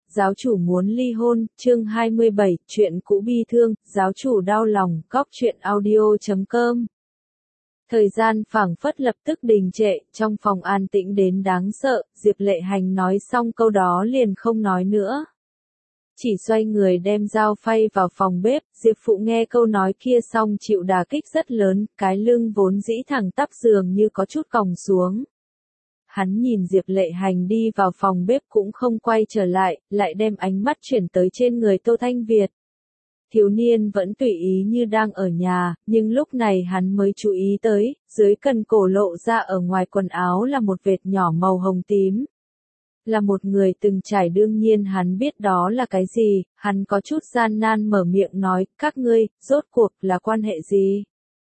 giáo chủ muốn ly hôn, chương 27, chuyện cũ bi thương, giáo chủ đau lòng, cóc truyện audio.com. Thời gian phảng phất lập tức đình trệ, trong phòng an tĩnh đến đáng sợ, Diệp Lệ Hành nói xong câu đó liền không nói nữa. Chỉ xoay người đem dao phay vào phòng bếp, Diệp Phụ nghe câu nói kia xong chịu đả kích rất lớn, cái lưng vốn dĩ thẳng tắp dường như có chút còng xuống. Hắn nhìn Diệp Lệ Hành đi vào phòng bếp cũng không quay trở lại, lại đem ánh mắt chuyển tới trên người Tô Thanh Việt. Thiếu niên vẫn tùy ý như đang ở nhà, nhưng lúc này hắn mới chú ý tới, dưới cần cổ lộ ra ở ngoài quần áo là một vệt nhỏ màu hồng tím. Là một người từng trải đương nhiên hắn biết đó là cái gì, hắn có chút gian nan mở miệng nói, các ngươi, rốt cuộc là quan hệ gì?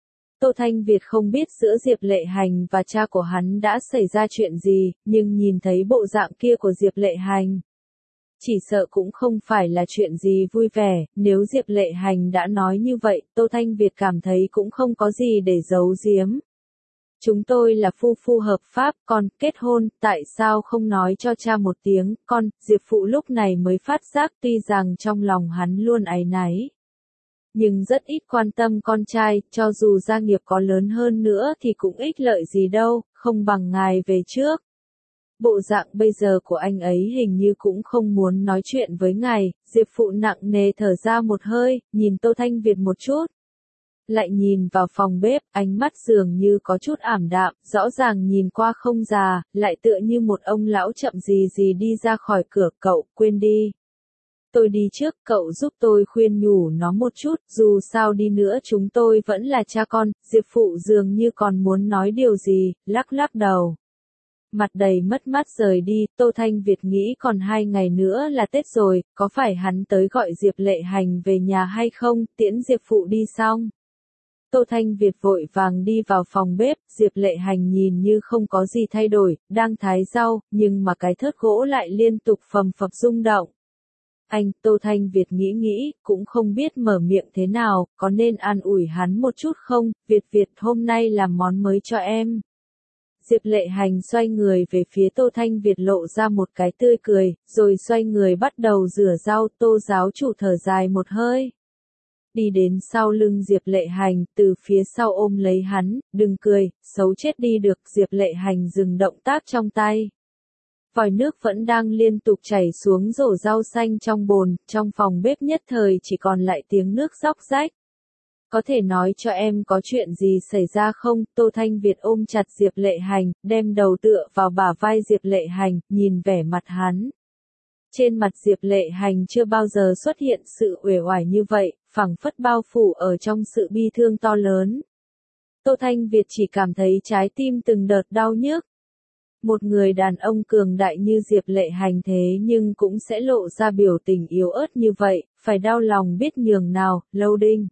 Tô Thanh Việt không biết giữa Diệp Lệ Hành và cha của hắn đã xảy ra chuyện gì, nhưng nhìn thấy bộ dạng kia của Diệp Lệ Hành. Chỉ sợ cũng không phải là chuyện gì vui vẻ, nếu Diệp Lệ Hành đã nói như vậy, Tô Thanh Việt cảm thấy cũng không có gì để giấu giếm. Chúng tôi là phu phu hợp pháp, con kết hôn, tại sao không nói cho cha một tiếng, con, Diệp Phụ lúc này mới phát giác tuy rằng trong lòng hắn luôn áy náy. Nhưng rất ít quan tâm con trai, cho dù gia nghiệp có lớn hơn nữa thì cũng ích lợi gì đâu, không bằng ngài về trước. Bộ dạng bây giờ của anh ấy hình như cũng không muốn nói chuyện với ngài, Diệp Phụ nặng nề thở ra một hơi, nhìn Tô Thanh Việt một chút. Lại nhìn vào phòng bếp, ánh mắt dường như có chút ảm đạm, rõ ràng nhìn qua không già, lại tựa như một ông lão chậm gì gì đi ra khỏi cửa, cậu, quên đi. Tôi đi trước, cậu giúp tôi khuyên nhủ nó một chút, dù sao đi nữa chúng tôi vẫn là cha con, Diệp Phụ dường như còn muốn nói điều gì, lắc lắc đầu. Mặt đầy mất mát rời đi, Tô Thanh Việt nghĩ còn 2 ngày nữa là Tết rồi, có phải hắn tới gọi Diệp Lệ Hành về nhà hay không, tiễn Diệp Phụ đi xong. Tô Thanh Việt vội vàng đi vào phòng bếp, Diệp Lệ Hành nhìn như không có gì thay đổi, đang thái rau, nhưng mà cái thớt gỗ lại liên tục phầm phập rung động. Tô Thanh Việt nghĩ, cũng không biết mở miệng thế nào, có nên an ủi hắn một chút không, Việt hôm nay làm món mới cho em. Diệp Lệ Hành xoay người về phía Tô Thanh Việt lộ ra một cái tươi cười, rồi xoay người bắt đầu rửa rau, Tô giáo chủ thở dài một hơi. Đi đến sau lưng Diệp Lệ Hành, từ phía sau ôm lấy hắn, đừng cười, xấu chết đi được, Diệp Lệ Hành dừng động tác trong tay. Vòi nước vẫn đang liên tục chảy xuống rổ rau xanh trong bồn, trong phòng bếp nhất thời chỉ còn lại tiếng nước róc rách. Có thể nói cho em có chuyện gì xảy ra không? Tô Thanh Việt ôm chặt Diệp Lệ Hành, đem đầu tựa vào bả vai Diệp Lệ Hành, nhìn vẻ mặt hắn. Trên mặt Diệp Lệ Hành chưa bao giờ xuất hiện sự uể oải như vậy, phảng phất bao phủ ở trong sự bi thương to lớn. Tô Thanh Việt chỉ cảm thấy trái tim từng đợt đau nhức. Một người đàn ông cường đại như Diệp Lệ Hành thế nhưng cũng sẽ lộ ra biểu tình yếu ớt như vậy, phải đau lòng biết nhường nào, Lâu Đinh.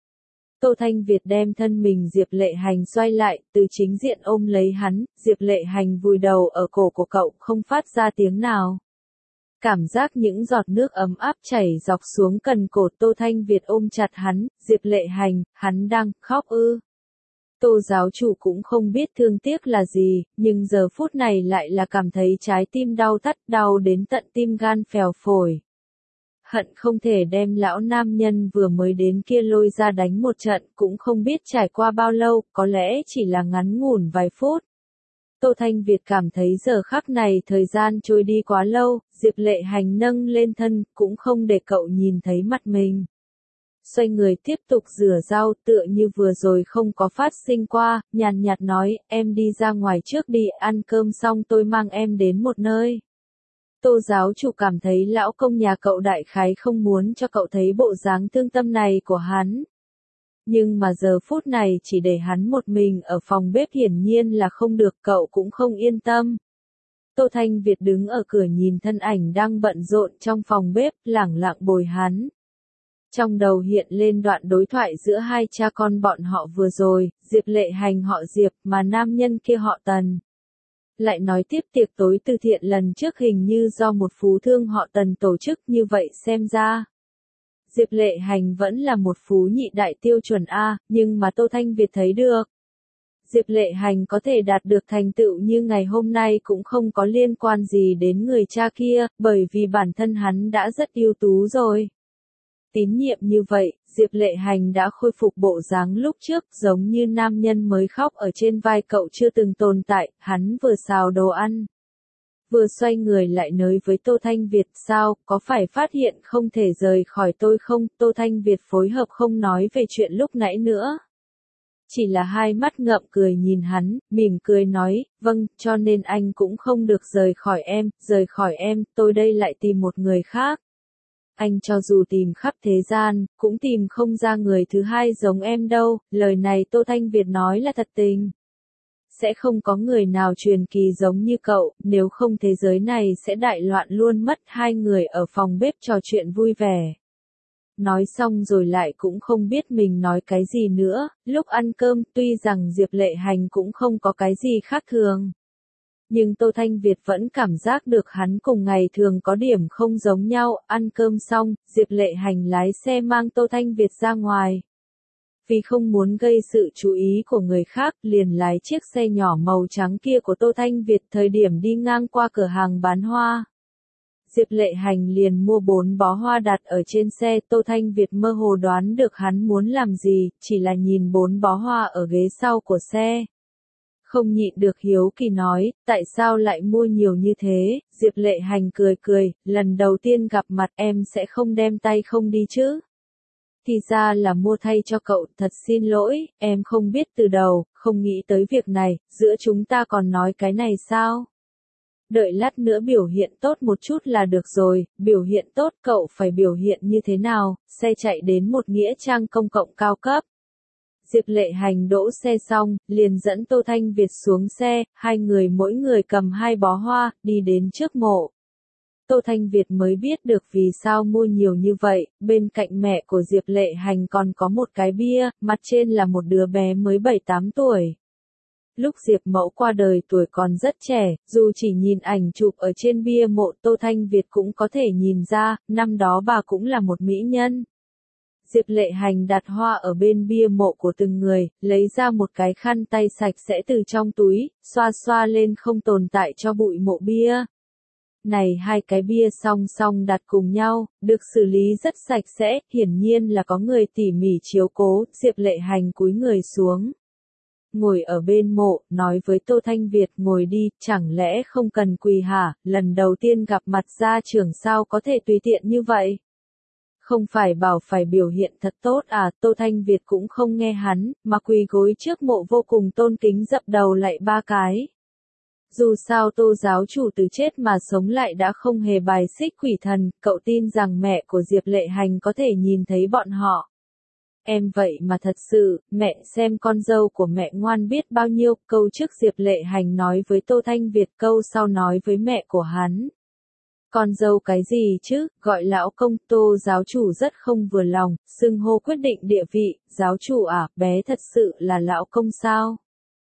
Tô Thanh Việt đem thân mình Diệp Lệ Hành xoay lại, từ chính diện ôm lấy hắn, Diệp Lệ Hành vùi đầu ở cổ của cậu không phát ra tiếng nào. Cảm giác những giọt nước ấm áp chảy dọc xuống cần cổ Tô Thanh Việt ôm chặt hắn, Diệp Lệ Hành, hắn đang khóc ư. Tô giáo chủ cũng không biết thương tiếc là gì, nhưng giờ phút này lại là cảm thấy trái tim đau thắt, đau đến tận tim gan phèo phổi. Hận không thể đem lão nam nhân vừa mới đến kia lôi ra đánh một trận, cũng không biết trải qua bao lâu, có lẽ chỉ là ngắn ngủn vài phút. Tô Thanh Việt cảm thấy giờ khắc này thời gian trôi đi quá lâu, Diệp Lệ Hành nâng lên thân, cũng không để cậu nhìn thấy mặt mình. Xoay người tiếp tục rửa rau tựa như vừa rồi không có phát sinh qua, nhàn nhạt nói, em đi ra ngoài trước đi, ăn cơm xong tôi mang em đến một nơi. Tô giáo chủ cảm thấy lão công nhà cậu đại khái không muốn cho cậu thấy bộ dáng thương tâm này của hắn. Nhưng mà giờ phút này chỉ để hắn một mình ở phòng bếp hiển nhiên là không được, cậu cũng không yên tâm. Tô Thanh Việt đứng ở cửa nhìn thân ảnh đang bận rộn trong phòng bếp, lẳng lặng bồi hắn. Trong đầu hiện lên đoạn đối thoại giữa hai cha con bọn họ vừa rồi, Diệp Lệ Hành họ Diệp mà nam nhân kia họ Tần. Lại nói tiếp tiệc tối từ thiện lần trước hình như do một phú thương họ Tần tổ chức, như vậy xem ra. Diệp Lệ Hành vẫn là một phú nhị đại tiêu chuẩn A, nhưng mà Tô Thanh Việt thấy được. Diệp Lệ Hành có thể đạt được thành tựu như ngày hôm nay cũng không có liên quan gì đến người cha kia, bởi vì bản thân hắn đã rất ưu tú rồi. Tín nhiệm như vậy, Diệp Lệ Hành đã khôi phục bộ dáng lúc trước, giống như nam nhân mới khóc ở trên vai cậu chưa từng tồn tại, hắn vừa xào đồ ăn. Vừa xoay người lại nói với Tô Thanh Việt, sao, có phải phát hiện không thể rời khỏi tôi không? Tô Thanh Việt phối hợp không nói về chuyện lúc nãy nữa. Chỉ là hai mắt ngậm cười nhìn hắn, mỉm cười nói, vâng, cho nên anh cũng không được rời khỏi em, tôi đây lại tìm một người khác. Anh cho dù tìm khắp thế gian, cũng tìm không ra người thứ hai giống em đâu, lời này Tô Thanh Việt nói là thật tình. Sẽ không có người nào truyền kỳ giống như cậu, nếu không thế giới này sẽ đại loạn luôn mất. Hai người ở phòng bếp trò chuyện vui vẻ. Nói xong rồi lại cũng không biết mình nói cái gì nữa, lúc ăn cơm tuy rằng Diệp Lệ Hành cũng không có cái gì khác thường. Nhưng Tô Thanh Việt vẫn cảm giác được hắn cùng ngày thường có điểm không giống nhau, ăn cơm xong, Diệp Lệ Hành lái xe mang Tô Thanh Việt ra ngoài. Vì không muốn gây sự chú ý của người khác, liền lái chiếc xe nhỏ màu trắng kia của Tô Thanh Việt thời điểm đi ngang qua cửa hàng bán hoa. Diệp Lệ Hành liền mua 4 bó hoa đặt ở trên xe, Tô Thanh Việt mơ hồ đoán được hắn muốn làm gì, chỉ là nhìn 4 bó hoa ở ghế sau của xe. Không nhịn được hiếu kỳ nói, tại sao lại mua nhiều như thế? Diệp Lệ Hành cười cười, lần đầu tiên gặp mặt em sẽ không đem tay không đi chứ? Thì ra là mua thay cho cậu, thật xin lỗi, em không biết từ đầu, không nghĩ tới việc này, giữa chúng ta còn nói cái này sao? Đợi lát nữa biểu hiện tốt một chút là được rồi, biểu hiện tốt cậu phải biểu hiện như thế nào? Xe chạy đến một nghĩa trang công cộng cao cấp. Diệp Lệ Hành đỗ xe xong, liền dẫn Tô Thanh Việt xuống xe, hai người mỗi người cầm 2 bó hoa, đi đến trước mộ. Tô Thanh Việt mới biết được vì sao mua nhiều như vậy, bên cạnh mẹ của Diệp Lệ Hành còn có một cái bia, mặt trên là một đứa bé mới 7-8 tuổi. Lúc Diệp Mẫu qua đời tuổi còn rất trẻ, dù chỉ nhìn ảnh chụp ở trên bia mộ Tô Thanh Việt cũng có thể nhìn ra, năm đó bà cũng là một mỹ nhân. Diệp Lệ Hành đặt hoa ở bên bia mộ của từng người, lấy ra một cái khăn tay sạch sẽ từ trong túi, xoa xoa lên không tồn tại cho bụi mộ bia. Này hai cái bia song song đặt cùng nhau, được xử lý rất sạch sẽ, hiển nhiên là có người tỉ mỉ chiếu cố, Diệp Lệ Hành cúi người xuống. Ngồi ở bên mộ, nói với Tô Thanh Việt ngồi đi, chẳng lẽ không cần quỳ hả, lần đầu tiên gặp mặt gia trưởng sao có thể tùy tiện như vậy? Không phải bảo phải biểu hiện thật tốt à, Tô Thanh Việt cũng không nghe hắn, mà quỳ gối trước mộ vô cùng tôn kính dập đầu lại 3 cái. Dù sao Tô giáo chủ từ chết mà sống lại đã không hề bài xích quỷ thần, cậu tin rằng mẹ của Diệp Lệ Hành có thể nhìn thấy bọn họ. Em vậy mà thật sự, mẹ xem con dâu của mẹ ngoan biết bao nhiêu, câu trước Diệp Lệ Hành nói với Tô Thanh Việt, câu sau nói với mẹ của hắn. Con dâu cái gì chứ, gọi lão công. Tô giáo chủ rất không vừa lòng, xưng hô quyết định địa vị, giáo chủ à, bé thật sự là lão công sao?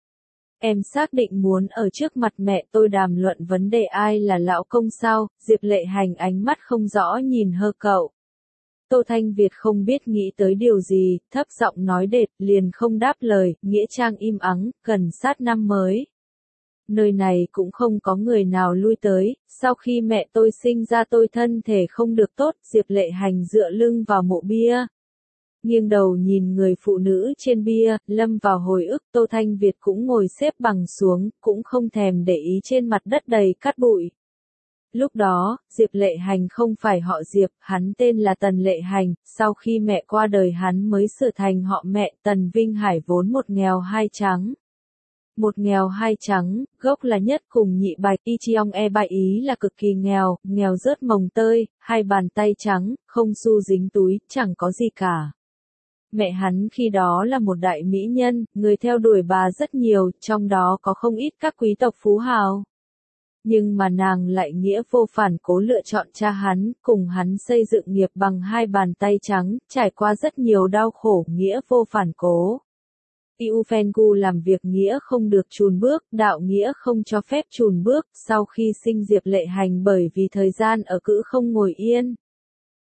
Em xác định muốn ở trước mặt mẹ tôi đàm luận vấn đề ai là lão công sao? Diệp Lệ Hành ánh mắt không rõ nhìn hơ cậu. Tô Thanh Việt không biết nghĩ tới điều gì, thấp giọng nói đệt, liền không đáp lời, nghĩa trang im ắng, gần sát năm mới. Nơi này cũng không có người nào lui tới, sau khi mẹ tôi sinh ra tôi thân thể không được tốt, Diệp Lệ Hành dựa lưng vào mộ bia. Nghiêng đầu nhìn người phụ nữ trên bia, lâm vào hồi ức, Tô Thanh Việt cũng ngồi xếp bằng xuống, cũng không thèm để ý trên mặt đất đầy cát bụi. Lúc đó, Diệp Lệ Hành không phải họ Diệp, hắn tên là Tần Lệ Hành, sau khi mẹ qua đời hắn mới sửa thành họ mẹ. Tần Vinh Hải vốn một nghèo hai trắng. Một nghèo hai trắng, gốc là nhất cùng nhị bạch, y chiong e bại ý là cực kỳ nghèo, nghèo rớt mồng tơi, hai bàn tay trắng, không xu dính túi, chẳng có gì cả. Mẹ hắn khi đó là một đại mỹ nhân, người theo đuổi bà rất nhiều, trong đó có không ít các quý tộc phú hào. Nhưng mà nàng lại nghĩa vô phản cố lựa chọn cha hắn, cùng hắn xây dựng nghiệp bằng hai bàn tay trắng, trải qua rất nhiều đau khổ, nghĩa vô phản cố. Iu Fengu làm việc nghĩa không được chùn bước, đạo nghĩa không cho phép chùn bước, sau khi sinh Diệp Lệ Hành bởi vì thời gian ở cữ không ngồi yên.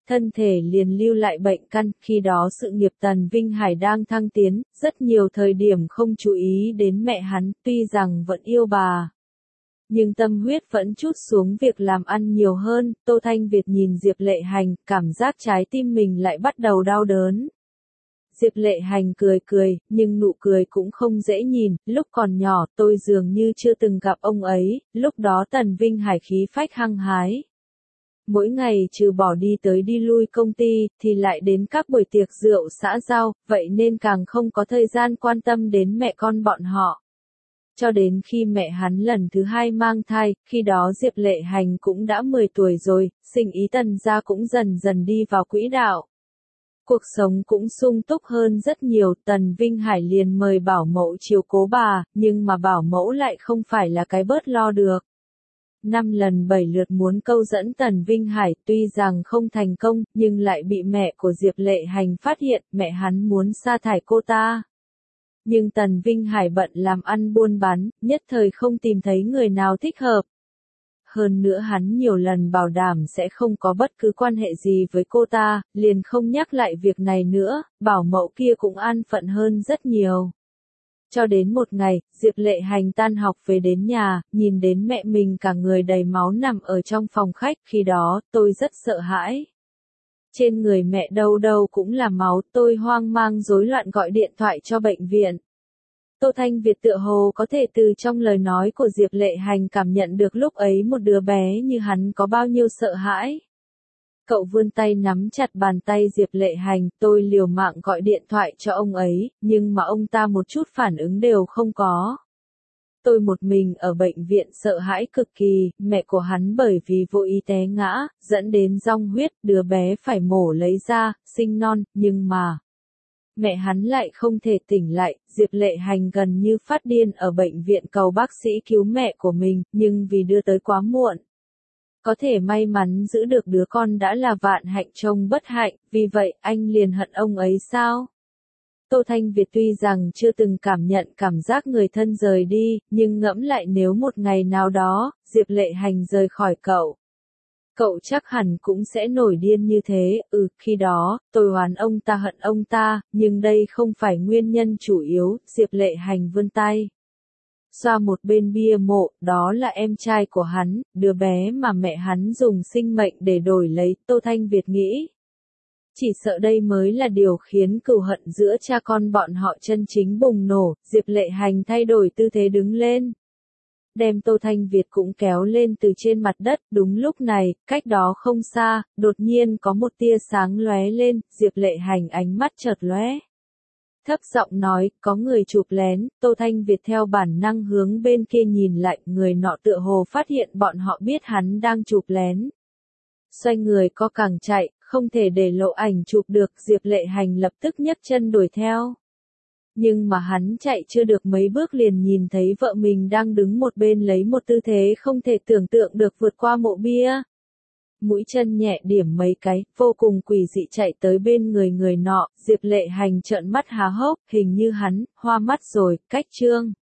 thân thể liền lưu lại bệnh căn, khi đó sự nghiệp Tần Vinh Hải đang thăng tiến, rất nhiều thời điểm không chú ý đến mẹ hắn, tuy rằng vẫn yêu bà. Nhưng tâm huyết vẫn trút xuống việc làm ăn nhiều hơn, Tô Thanh Việt nhìn Diệp Lệ Hành, cảm giác trái tim mình lại bắt đầu đau đớn. Diệp Lệ Hành cười cười, nhưng nụ cười cũng không dễ nhìn, lúc còn nhỏ tôi dường như chưa từng gặp ông ấy, lúc đó Tần Vinh Hải khí phách hăng hái. Mỗi ngày trừ bỏ đi tới đi lui công ty, thì lại đến các buổi tiệc rượu xã giao, vậy nên càng không có thời gian quan tâm đến mẹ con bọn họ. Cho đến khi mẹ hắn lần thứ 2 mang thai, khi đó Diệp Lệ Hành cũng đã 10 tuổi rồi, sinh ý Tần gia cũng dần dần đi vào quỹ đạo. Cuộc sống cũng sung túc hơn rất nhiều, Tần Vinh Hải liền mời bảo mẫu chiếu cố bà, nhưng mà bảo mẫu lại không phải là cái bớt lo được. 5 lần 7 lượt muốn câu dẫn Tần Vinh Hải, tuy rằng không thành công, nhưng lại bị mẹ của Diệp Lệ Hành phát hiện, mẹ hắn muốn sa thải cô ta. Nhưng Tần Vinh Hải bận làm ăn buôn bán, nhất thời không tìm thấy người nào thích hợp. Hơn nữa hắn nhiều lần bảo đảm sẽ không có bất cứ quan hệ gì với cô ta, liền không nhắc lại việc này nữa, bảo mẫu kia cũng an phận hơn rất nhiều. Cho đến một ngày, Diệp Lệ Hành tan học về đến nhà, nhìn đến mẹ mình cả người đầy máu nằm ở trong phòng khách, khi đó, tôi rất sợ hãi. Trên người mẹ đâu đâu cũng là máu, tôi hoang mang rối loạn gọi điện thoại cho bệnh viện. Tô Thanh Việt tựa hồ có thể từ trong lời nói của Diệp Lệ Hành cảm nhận được lúc ấy một đứa bé như hắn có bao nhiêu sợ hãi. Cậu vươn tay nắm chặt bàn tay Diệp Lệ Hành, tôi liều mạng gọi điện thoại cho ông ấy, nhưng mà ông ta một chút phản ứng đều không có. Tôi một mình ở bệnh viện sợ hãi cực kỳ, mẹ của hắn bởi vì vô ý té ngã, dẫn đến rong huyết, đứa bé phải mổ lấy ra, sinh non, nhưng mà mẹ hắn lại không thể tỉnh lại, Diệp Lệ Hành gần như phát điên ở bệnh viện cầu bác sĩ cứu mẹ của mình, nhưng vì đưa tới quá muộn. Có thể may mắn giữ được đứa con đã là vạn hạnh trong bất hạnh, vì vậy anh liền hận ông ấy sao? Tô Thanh Việt tuy rằng chưa từng cảm nhận cảm giác người thân rời đi, nhưng ngẫm lại nếu một ngày nào đó, Diệp Lệ Hành rời khỏi cậu. Cậu chắc hẳn cũng sẽ nổi điên như thế, khi đó, tôi oán ông ta hận ông ta, nhưng đây không phải nguyên nhân chủ yếu, Diệp Lệ Hành vươn tay. Xoa một bên bia mộ, đó là em trai của hắn, đứa bé mà mẹ hắn dùng sinh mệnh để đổi lấy, Tô Thanh Việt nghĩ. Chỉ sợ đây mới là điều khiến cừu hận giữa cha con bọn họ chân chính bùng nổ, Diệp Lệ Hành thay đổi tư thế đứng lên. Đem Tô Thanh Việt cũng kéo lên từ trên mặt đất, đúng lúc này, cách đó không xa, đột nhiên có một tia sáng lóe lên, Diệp Lệ Hành ánh mắt chợt lóe. Thấp giọng nói, có người chụp lén, Tô Thanh Việt theo bản năng hướng bên kia nhìn lại, người nọ tựa hồ phát hiện bọn họ biết hắn đang chụp lén. Xoay người co cẳng chạy, không thể để lộ ảnh chụp được, Diệp Lệ Hành lập tức nhấc chân đuổi theo. Nhưng mà hắn chạy chưa được mấy bước liền nhìn thấy vợ mình đang đứng một bên lấy một tư thế không thể tưởng tượng được vượt qua mộ bia. Mũi chân nhẹ điểm mấy cái, vô cùng quỷ dị chạy tới bên người người nọ, Diệp Lệ Hành trợn mắt há hốc, hình như hắn, hoa mắt rồi, cách trương.